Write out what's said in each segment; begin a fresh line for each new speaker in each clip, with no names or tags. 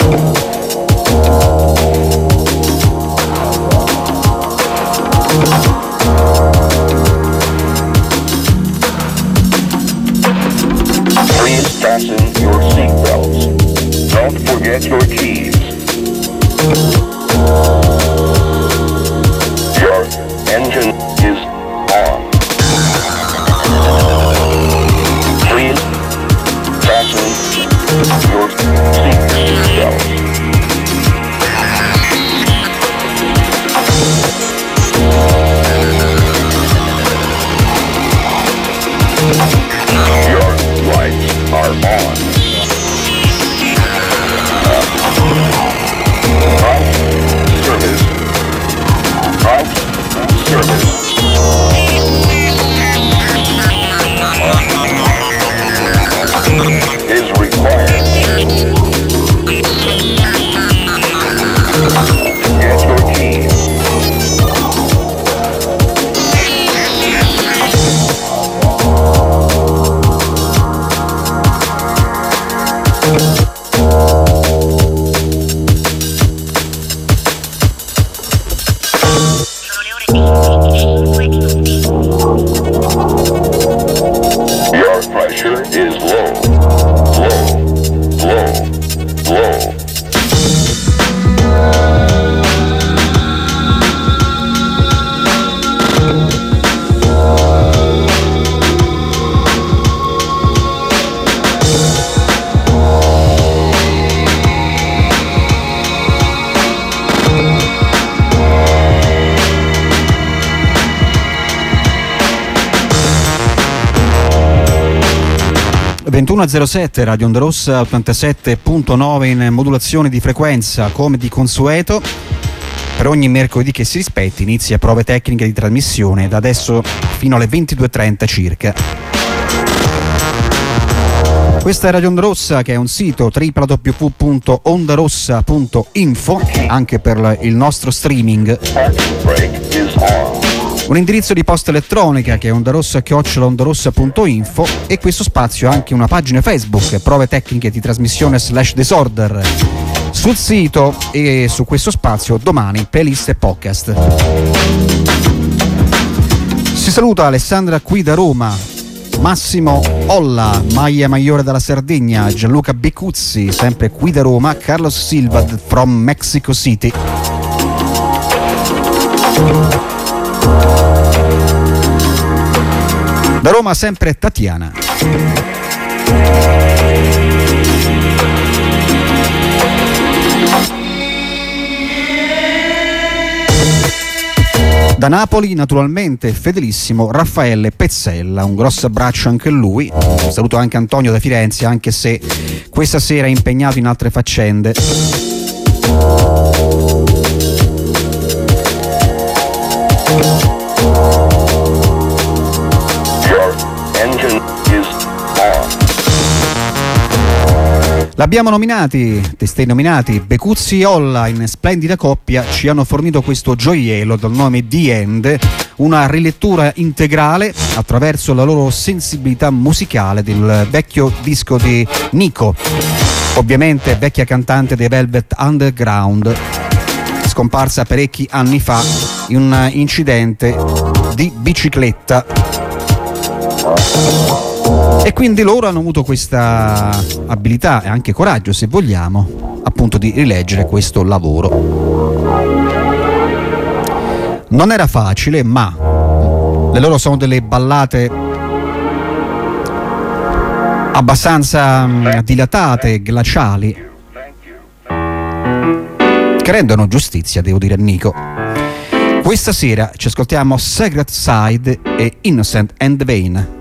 21.07 Radio Onda Rossa 87.9 in modulazione di frequenza, come di consueto. Per ogni mercoledì che si rispetti inizia prove tecniche di trasmissione da adesso fino alle 22.30 circa. Questa è Radio Onda Rossa, che è un sito www.ondarossa.info, anche per il nostro streaming. Un indirizzo di posta elettronica che è ondarossa@ondarossa.info, e questo spazio ha anche una pagina Facebook, prove tecniche di trasmissione /disorder. Sul sito e su questo spazio domani playlist e podcast. Si saluta Alessandra qui da Roma, Massimo Olla, Maglia Maiore dalla Sardegna, Gianluca Becuzzi sempre qui da Roma, Carlos Silva from Mexico City. Da Roma sempre Tatiana. Da Napoli naturalmente fedelissimo Raffaele Pezzella, un grosso abbraccio anche a lui. Saluto anche Antonio da Firenze, anche se questa sera è impegnato in altre faccende. L'abbiamo nominati, testei nominati, Becuzzi e Olla in splendida coppia ci hanno fornito questo gioiello dal nome The End, una rilettura integrale attraverso la loro sensibilità musicale del vecchio disco di Nico, ovviamente vecchia cantante dei Velvet Underground, scomparsa parecchi anni fa in un incidente di bicicletta. E quindi loro hanno avuto questa abilità e anche coraggio, se vogliamo, appunto di rileggere questo lavoro. Non era facile, ma le loro sono delle ballate abbastanza dilatate, glaciali, che rendono giustizia, devo dire, a Nico. Questa sera ci ascoltiamo Secret Side e Innocent and Vain.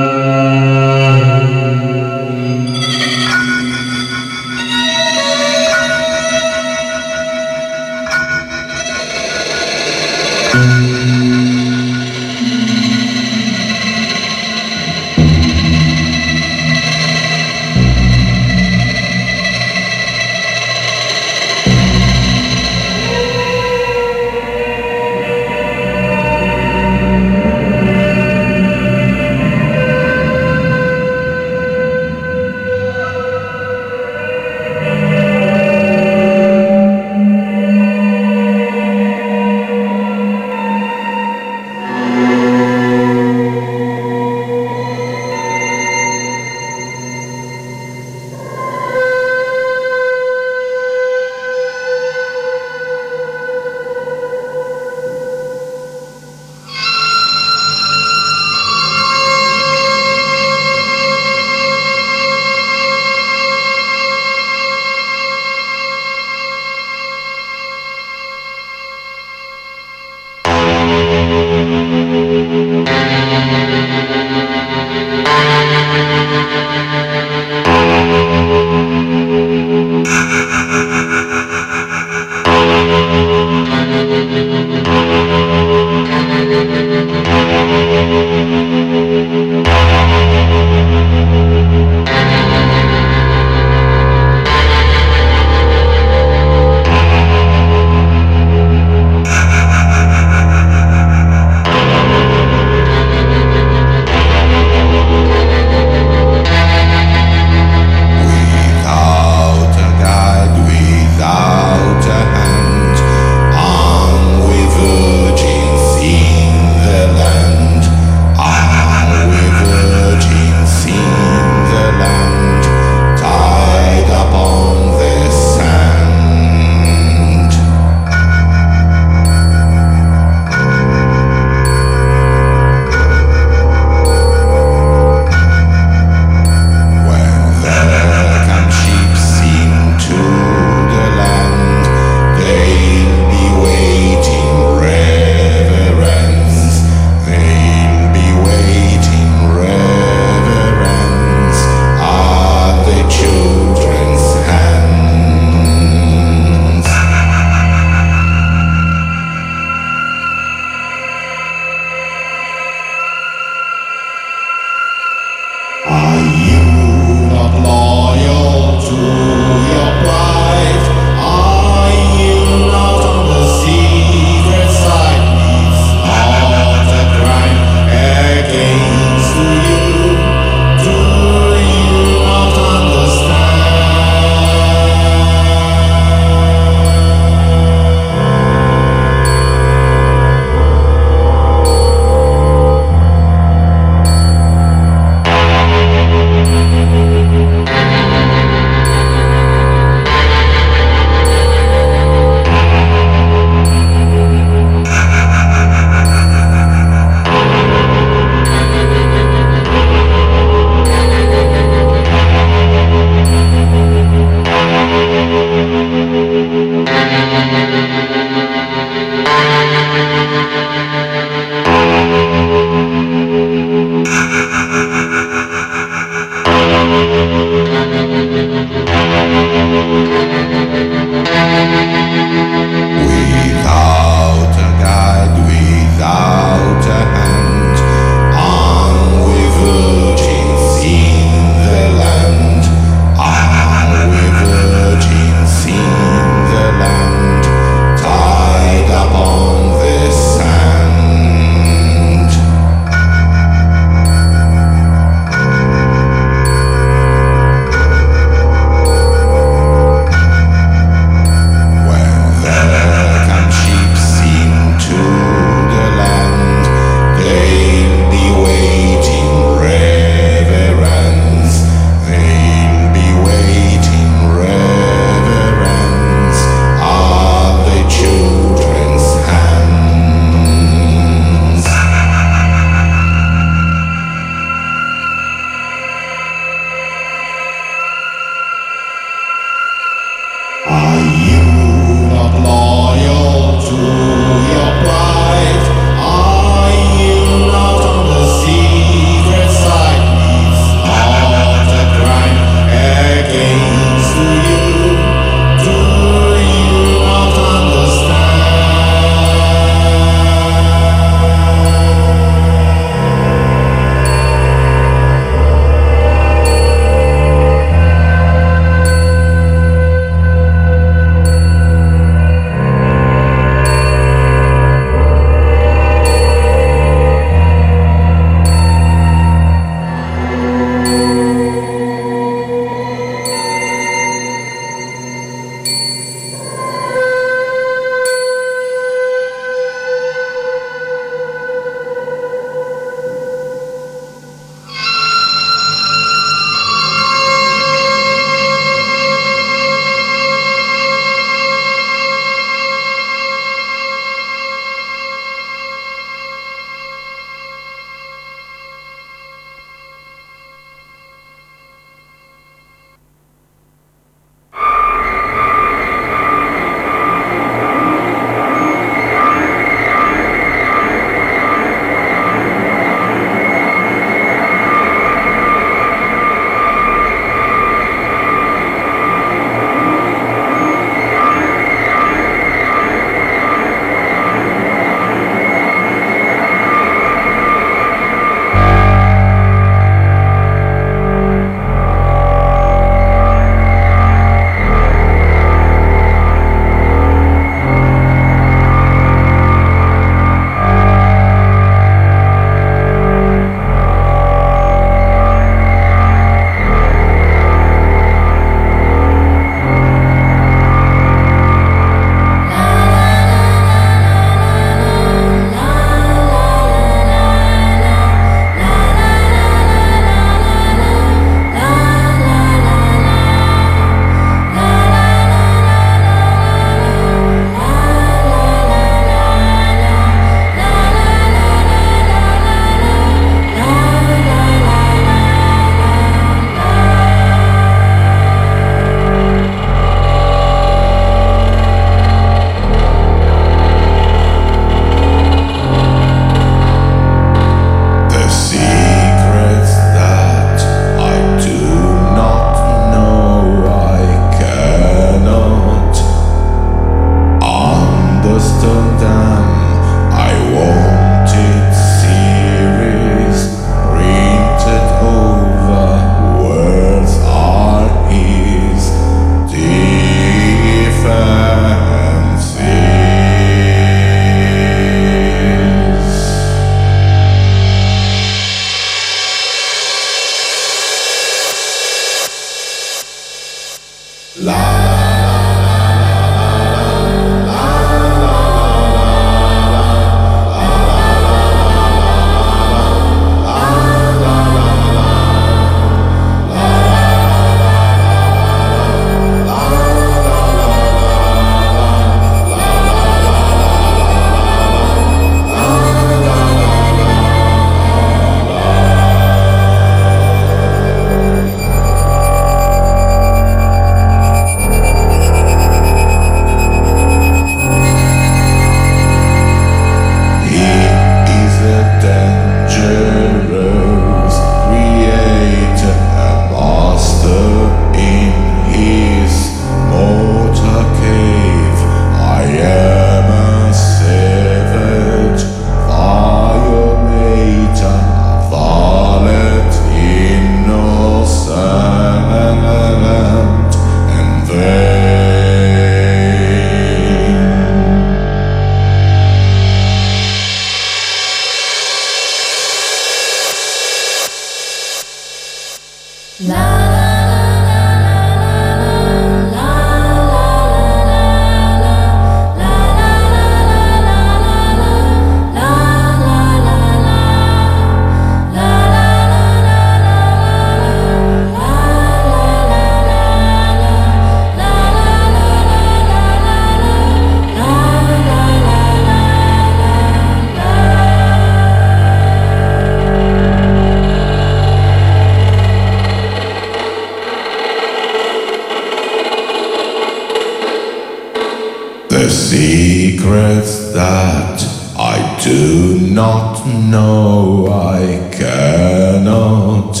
The secrets that I do not know, I cannot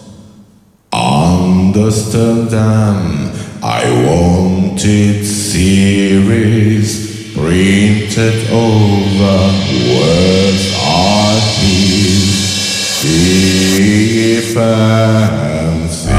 understand them. I wanted series printed over words I hear, fancies.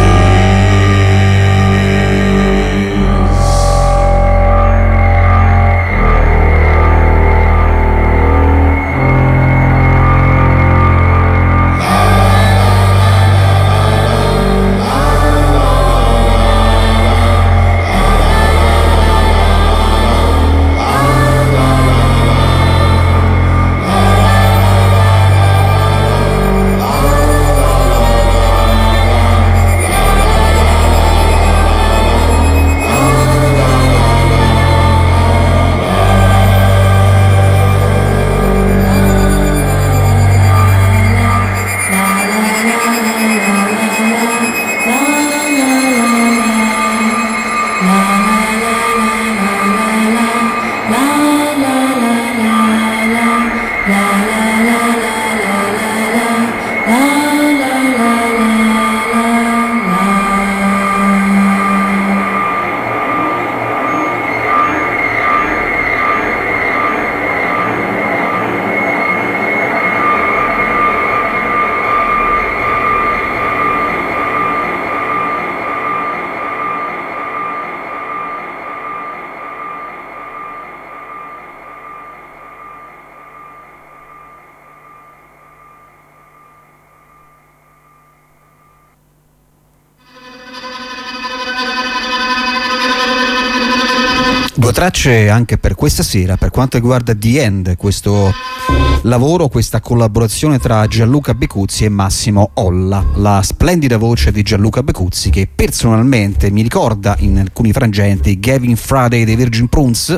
Due tracce anche per questa sera per quanto riguarda The End, questo lavoro, questa collaborazione tra Gianluca Becuzzi e Massimo Olla, la splendida voce di Gianluca Becuzzi che personalmente mi ricorda in alcuni frangenti Gavin Friday dei Virgin Prunes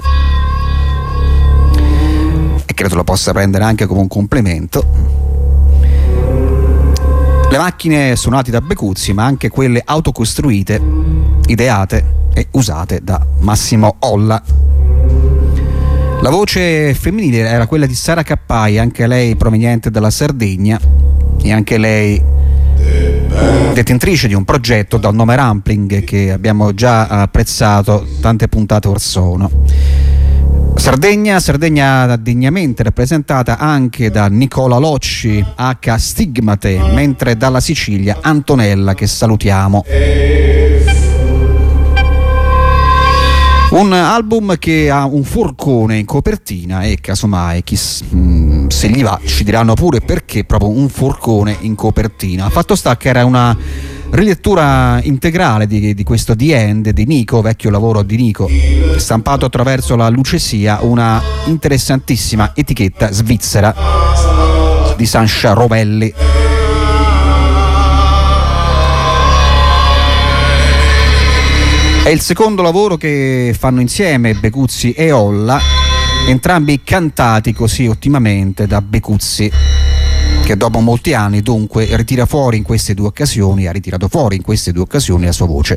e credo lo possa prendere anche come un complimento. Le macchine suonate da Becuzzi, ma anche quelle autocostruite, ideate e usate da Massimo Olla. La voce femminile era quella di Sara Cappai, anche lei proveniente dalla Sardegna e anche lei detentrice di un progetto dal nome Rampling che abbiamo già apprezzato tante puntate or sono. Sardegna degnamente rappresentata anche da Nicola Locci H. Stigmate, mentre dalla Sicilia Antonella, che salutiamo. Un album che ha un forcone in copertina e casomai se gli va ci diranno pure perché proprio un forcone in copertina. Fatto sta che era una rilettura integrale di questo The End di Nico, vecchio lavoro di Nico, stampato attraverso la Lucesia, una interessantissima etichetta svizzera di Sancia Rovelli. È il secondo lavoro che fanno insieme Becuzzi e Olla, entrambi cantati così ottimamente da Becuzzi, che dopo molti anni dunque ha ritirato fuori in queste due occasioni la sua voce.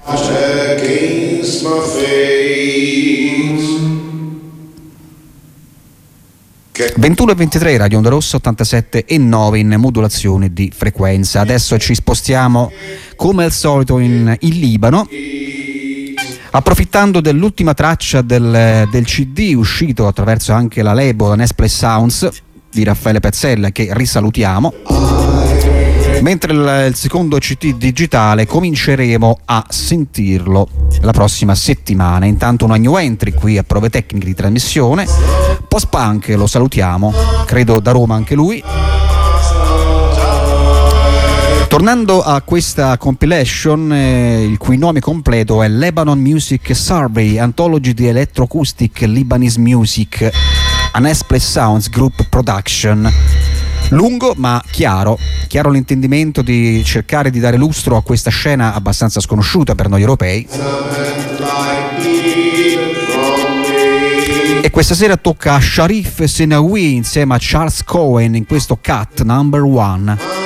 21:23, Radio Onda Rossa 87,9 in modulazione di frequenza. Adesso ci spostiamo come al solito in Libano, approfittando dell'ultima traccia del CD uscito attraverso anche la label Nesplé Sounds di Raffaele Pezzella, che risalutiamo, mentre il secondo CD digitale cominceremo a sentirlo la prossima settimana. Intanto una new entry qui a prove tecniche di trasmissione, post punk, lo salutiamo, credo da Roma anche lui. Tornando a questa compilation, il cui nome completo è Lebanon Music Survey, Anthology di Electroacoustic Lebanese Music, a Nesplé Sounds Group Production. Lungo ma chiaro l'intendimento di cercare di dare lustro a questa scena abbastanza sconosciuta per noi europei. E questa sera tocca a Sharif Senawi insieme a Charles Cohen in questo cut number 1.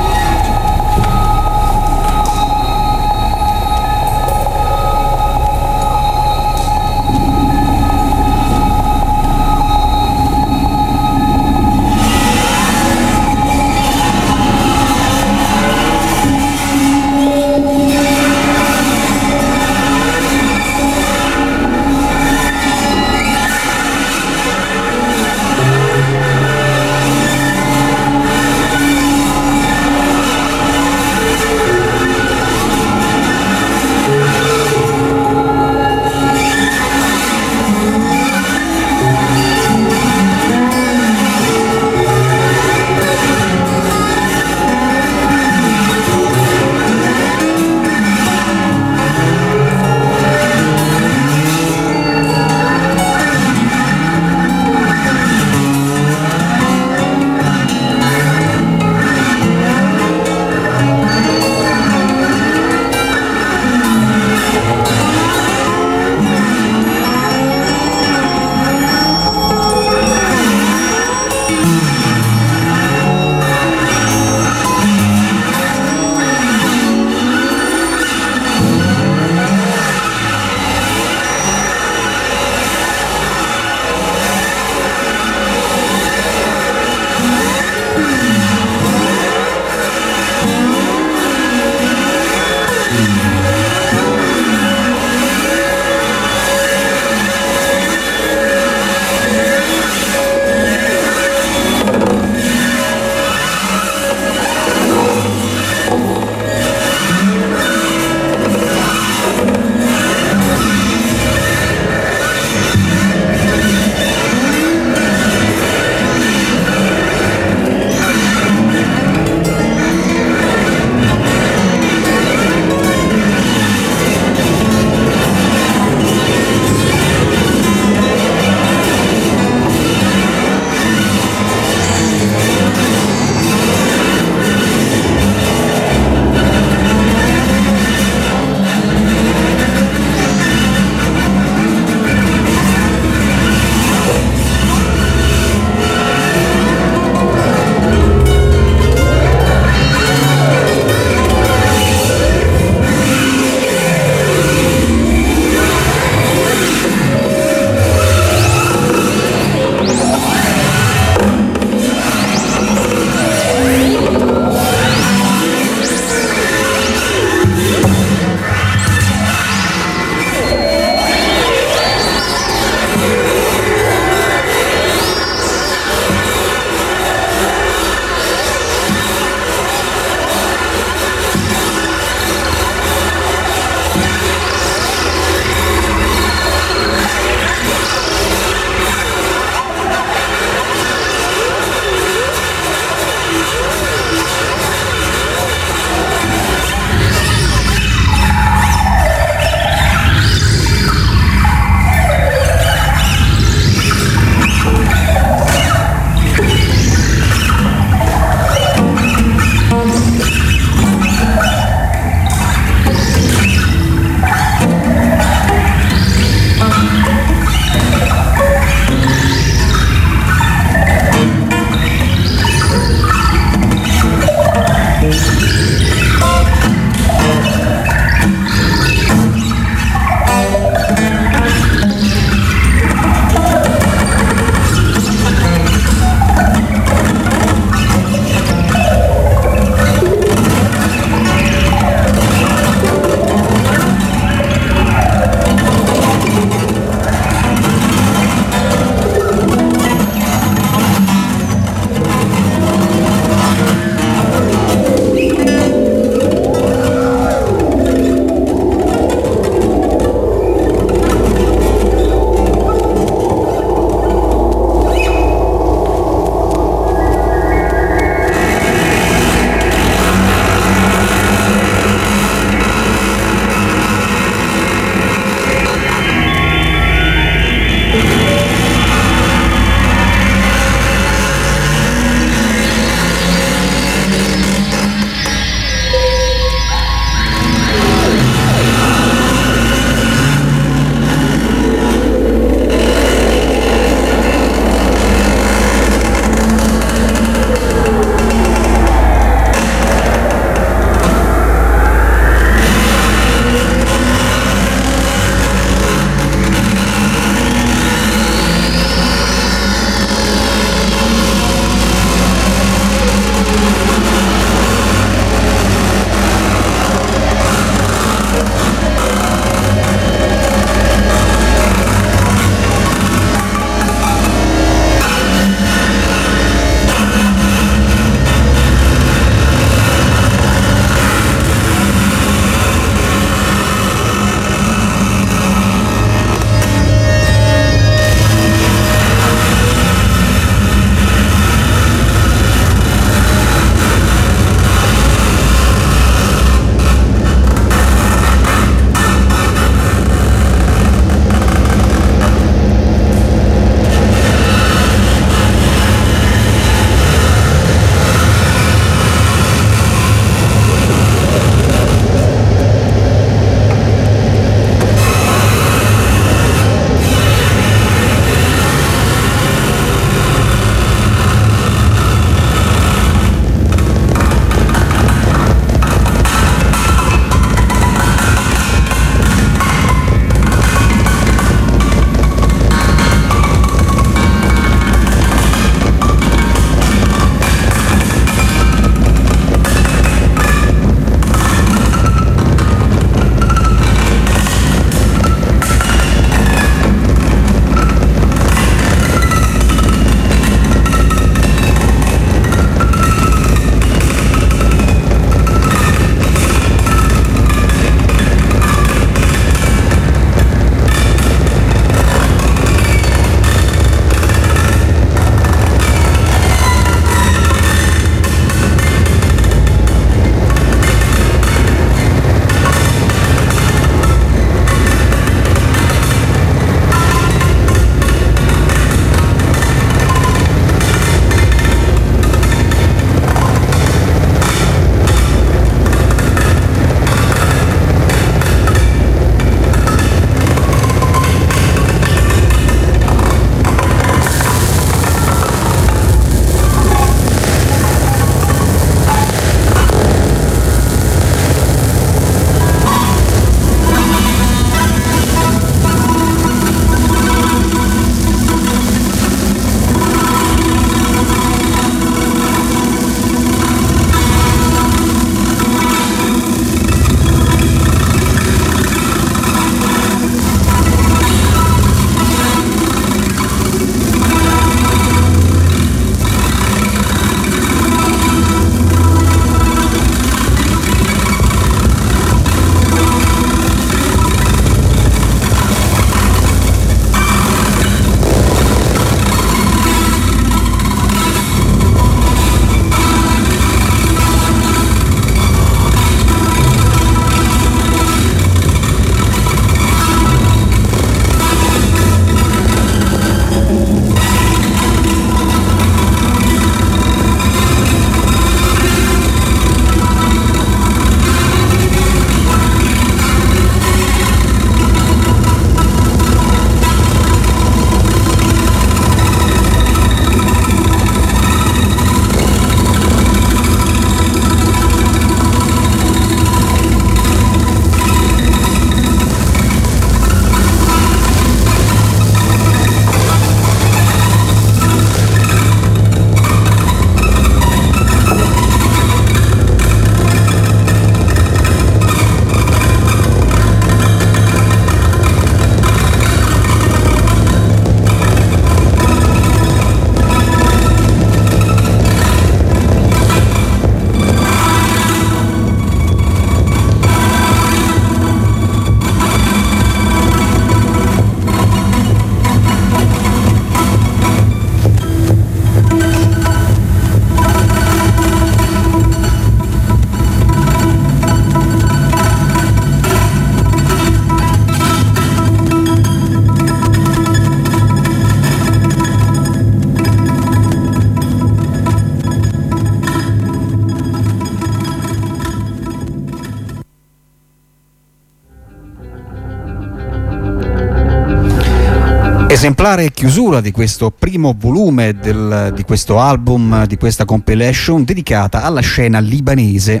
Esemplare chiusura di questo primo volume di questo album, di questa compilation dedicata alla scena libanese.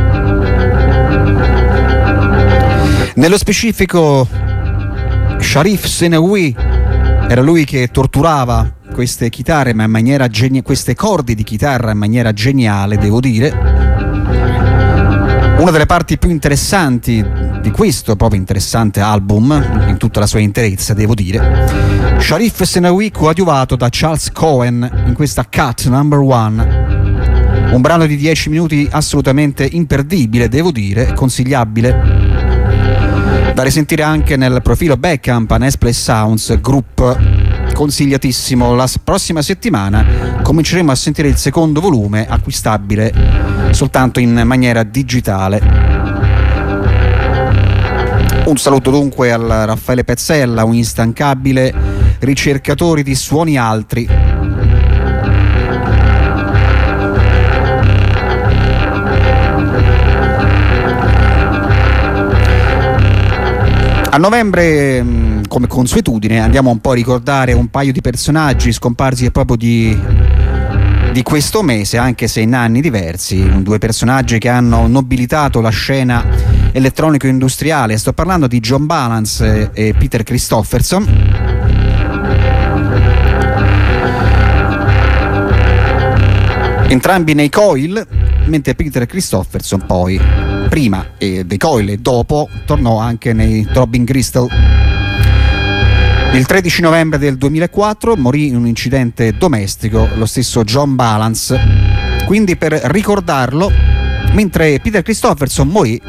Nello specifico Sharif Senawi era lui che torturava queste chitarre, ma in maniera queste corde di chitarra in maniera geniale, devo dire. Una delle parti più interessanti di questo proprio interessante album, in tutta la sua interezza, devo dire. Sharif Senawi coadiuvato da Charles Cohen in questa Cut Number One, un brano di 10 minuti assolutamente imperdibile, devo dire, consigliabile, da risentire anche nel profilo Bandcamp Nespless Sounds Group, consigliatissimo. La prossima settimana cominceremo a sentire il secondo volume, acquistabile soltanto in maniera digitale. Un saluto dunque al Raffaele Pezzella, un instancabile ricercatore di suoni altri. A novembre, come consuetudine, andiamo un po' a ricordare un paio di personaggi scomparsi proprio di questo mese, anche se in anni diversi, due personaggi che hanno nobilitato la scena elettronico-industriale. Sto parlando di John Balance e Peter Christopherson. Entrambi nei Coil, mentre Peter Christopherson poi, prima dei Coil e dopo, tornò anche nei Throbbing Gristle. Il 13 novembre del 2004 morì in un incidente domestico lo stesso John Balance, quindi per ricordarlo, mentre Peter Christopherson morì,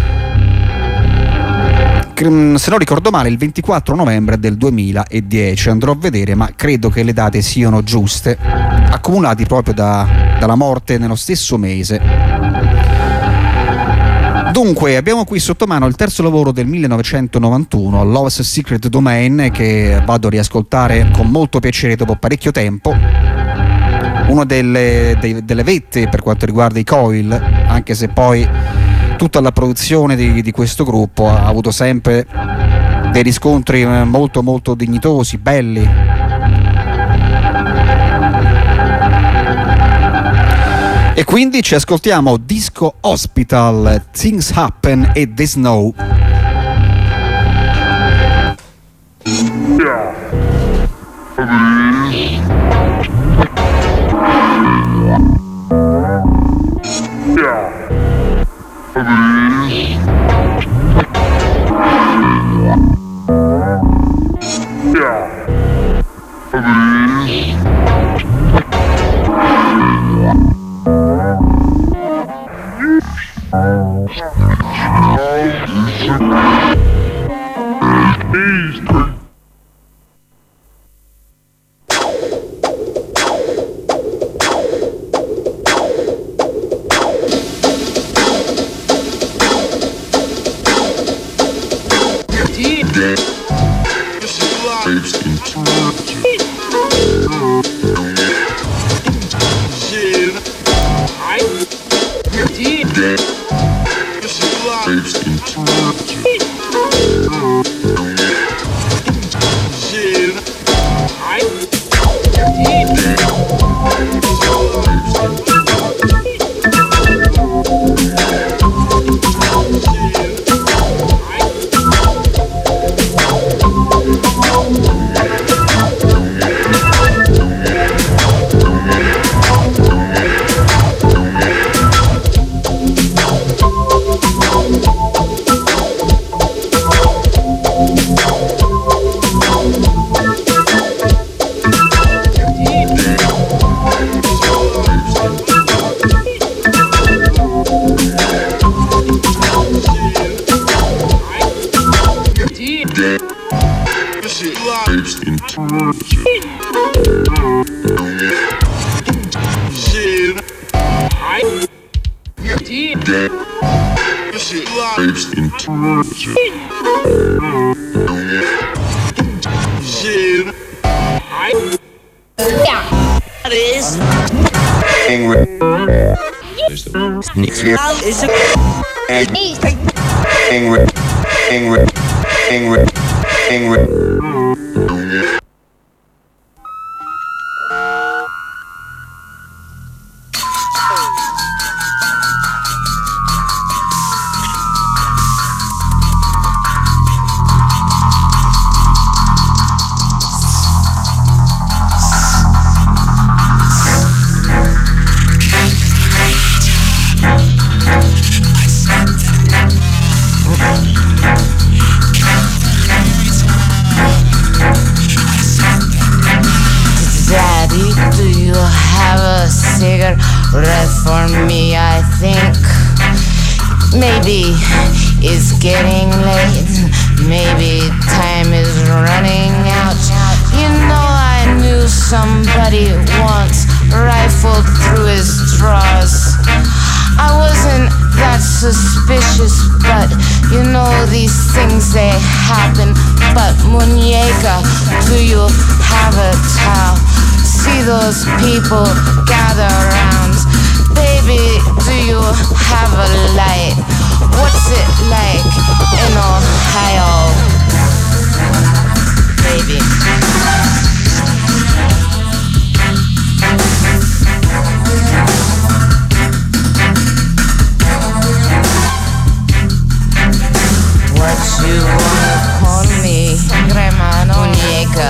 se non ricordo male, il 24 novembre del 2010. Andrò a vedere, ma credo che le date siano giuste, accumulati proprio dalla morte nello stesso mese. Dunque, abbiamo qui sotto mano il terzo lavoro del 1991, Love's Secret Domain, che vado a riascoltare con molto piacere dopo parecchio tempo. Una delle vette per quanto riguarda i Coil, anche se poi tutta la produzione di questo gruppo ha avuto sempre dei riscontri molto molto dignitosi, belli. E quindi ci ascoltiamo Disco Hospital, Things Happen e The Snow.
do you have a cigarette for me? I think maybe it's getting late. Maybe time is running out. You know, I knew somebody once rifled through his drawers. I wasn't that suspicious, but you know these things, they happen. But muñeca, do you have a towel? See those people gather around. Baby, do you have a light? What's it like in Ohio? Baby. What you wanna call me? Muñeca.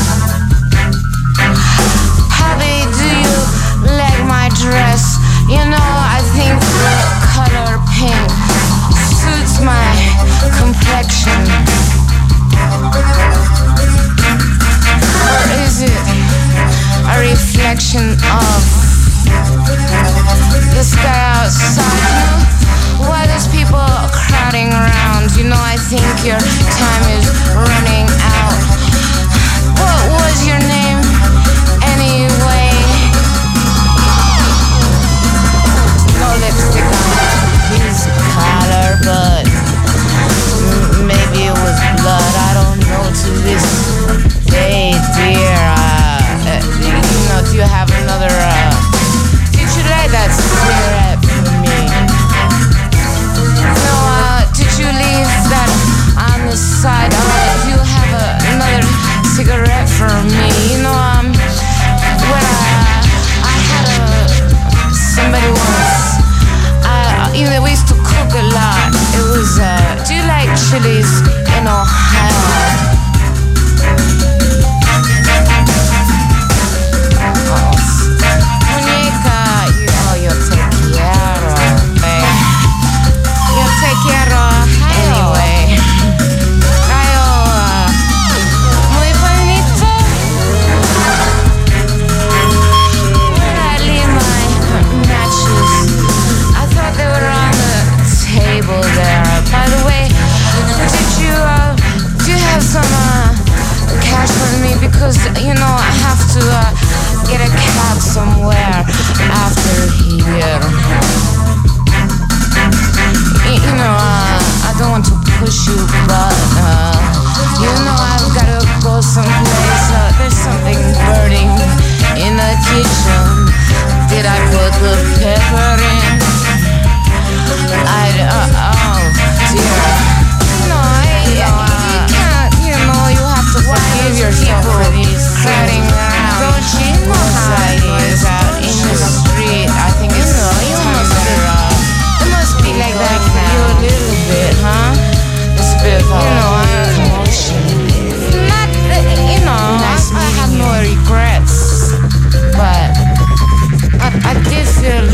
Happy, do you like my dress? You know, I think the color pink suits my complexion. Or is it a reflection of the sky outside? You know, why there's people crowding around? You know, I think your time is running out. What was your name anyway? No lipstick on his collar, but maybe it was blood. I don't know to this day, dear. You know, do you have another? Did you light that cigarette for me? No, did you leave that on the side? Do you have another cigarette for me? You know, when I had somebody once. You know, we used to cook a lot. It was, do you like chilies in Ohio? Muñeca, yo te quiero, babe. Yo te quiero, anyway. Rayo, muy bonito. Where I leave my matches? I thought they were on the table there. By the way, do you have some cash for me? Because, you know, I have to get a cab somewhere after here. You know, I don't want to push you, but you know, I've got to go someplace. There's something burning in the kitchen. Did I put the pepper in? Oh dear. No, you can't, you know, you have to forgive yourself for these crowding around. Don't you know how it is out in the street? I think it's it must be like that for you a little bit, huh? It's a bit of emotion. Not, you know, I have no regrets, but I did feel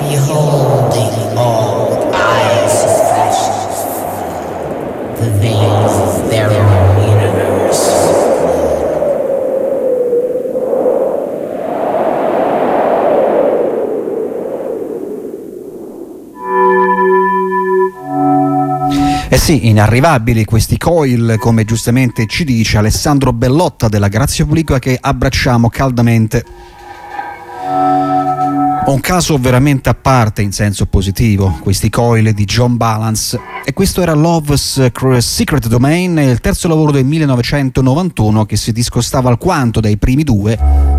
beholding all eyes flashes the veins of their own universe.
Eh sì, inarrivabili questi Coil, come giustamente ci dice Alessandro Bellotta della Grazia Pubblica, che abbracciamo caldamente. Un caso veramente a parte in senso positivo, questi Coil di John Balance, e questo era Love's Secret Domain, il terzo lavoro del 1991 che si discostava alquanto dai primi due,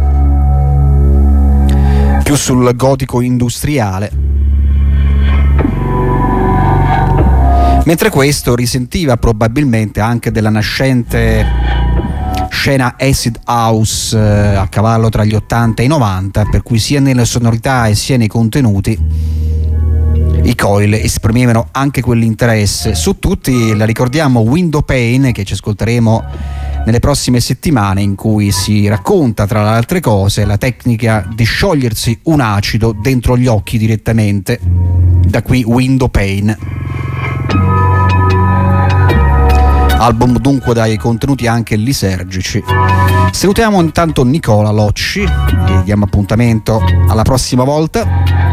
più sul gotico industriale. Mentre questo risentiva probabilmente anche della nascente scena acid house a cavallo tra gli 80 e i 90, per cui sia nelle sonorità e sia nei contenuti i Coil esprimevano anche quell'interesse. Su tutti la ricordiamo Window Pane, che ci ascolteremo nelle prossime settimane, in cui si racconta tra le altre cose la tecnica di sciogliersi un acido dentro gli occhi direttamente, da qui Window Pane. Album dunque dai contenuti anche lisergici. Salutiamo intanto Nicola Locci, gli diamo appuntamento alla prossima volta.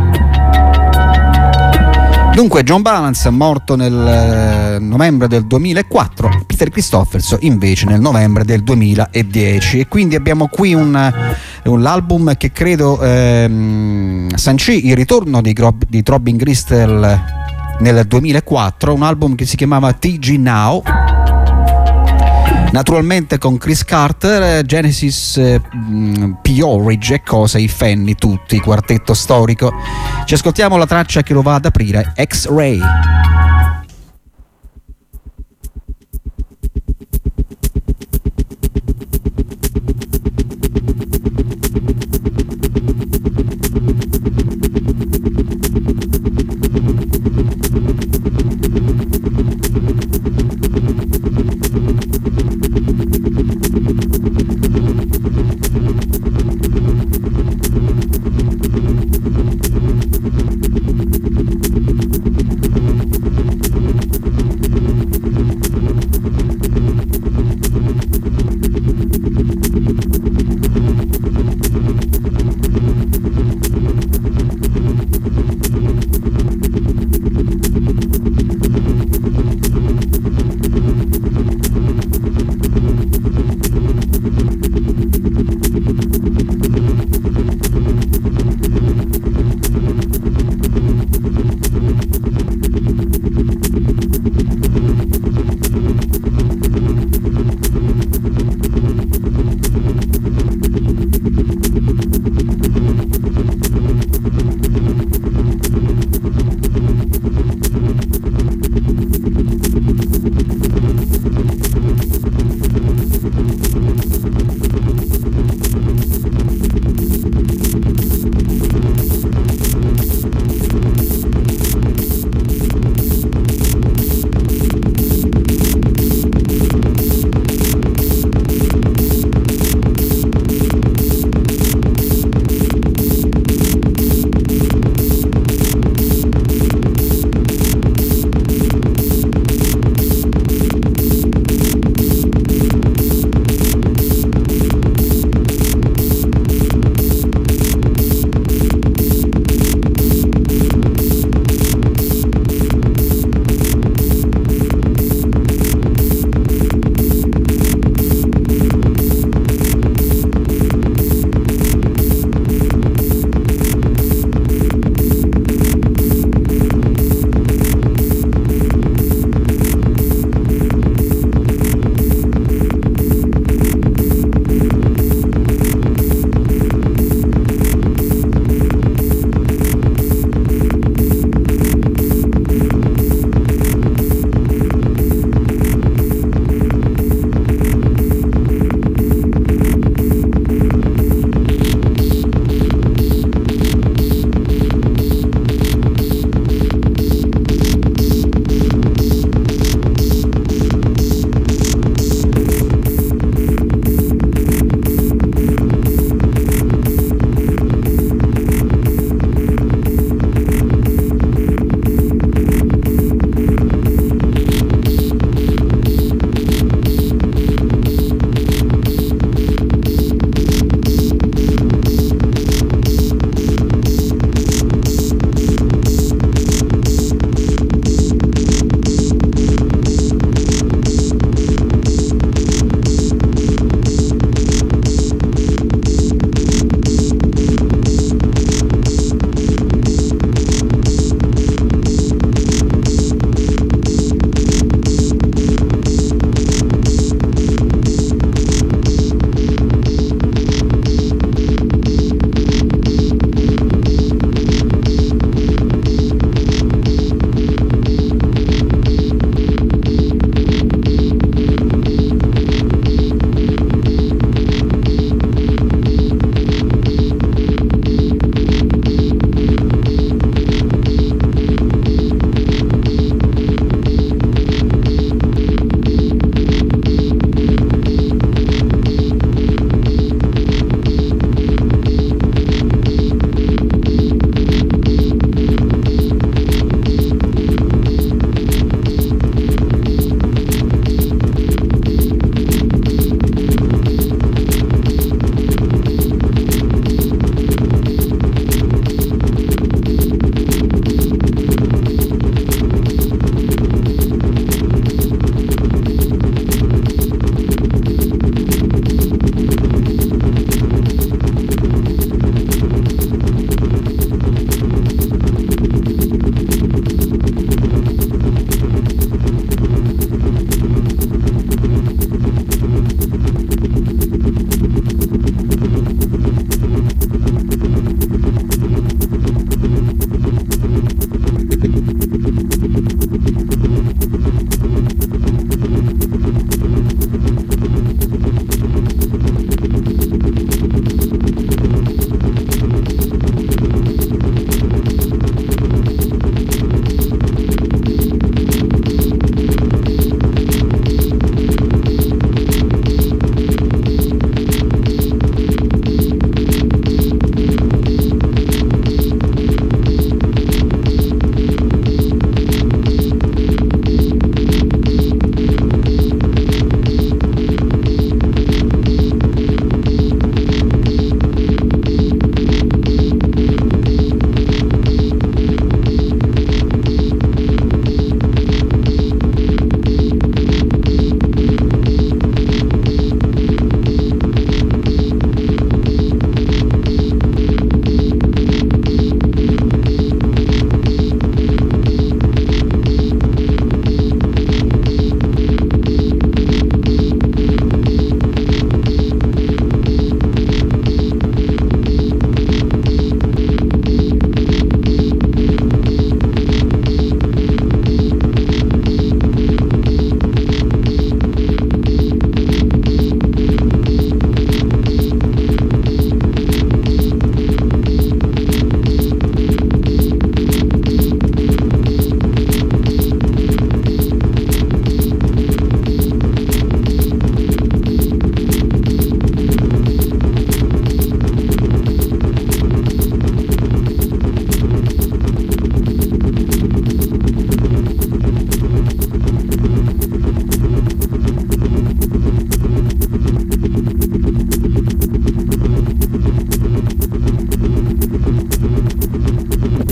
Dunque John Balance è morto nel novembre del 2004, Peter Christopherson invece nel novembre del 2010, e quindi abbiamo qui l'album che credo sancì il ritorno di Throbbing Gristle nel 2004, un album che si chiamava TG Now, naturalmente con Chris Carter, Genesis, P-Orridge e cosa, i Fanny tutti, quartetto storico. Ci ascoltiamo la traccia che lo va ad aprire, X-Ray.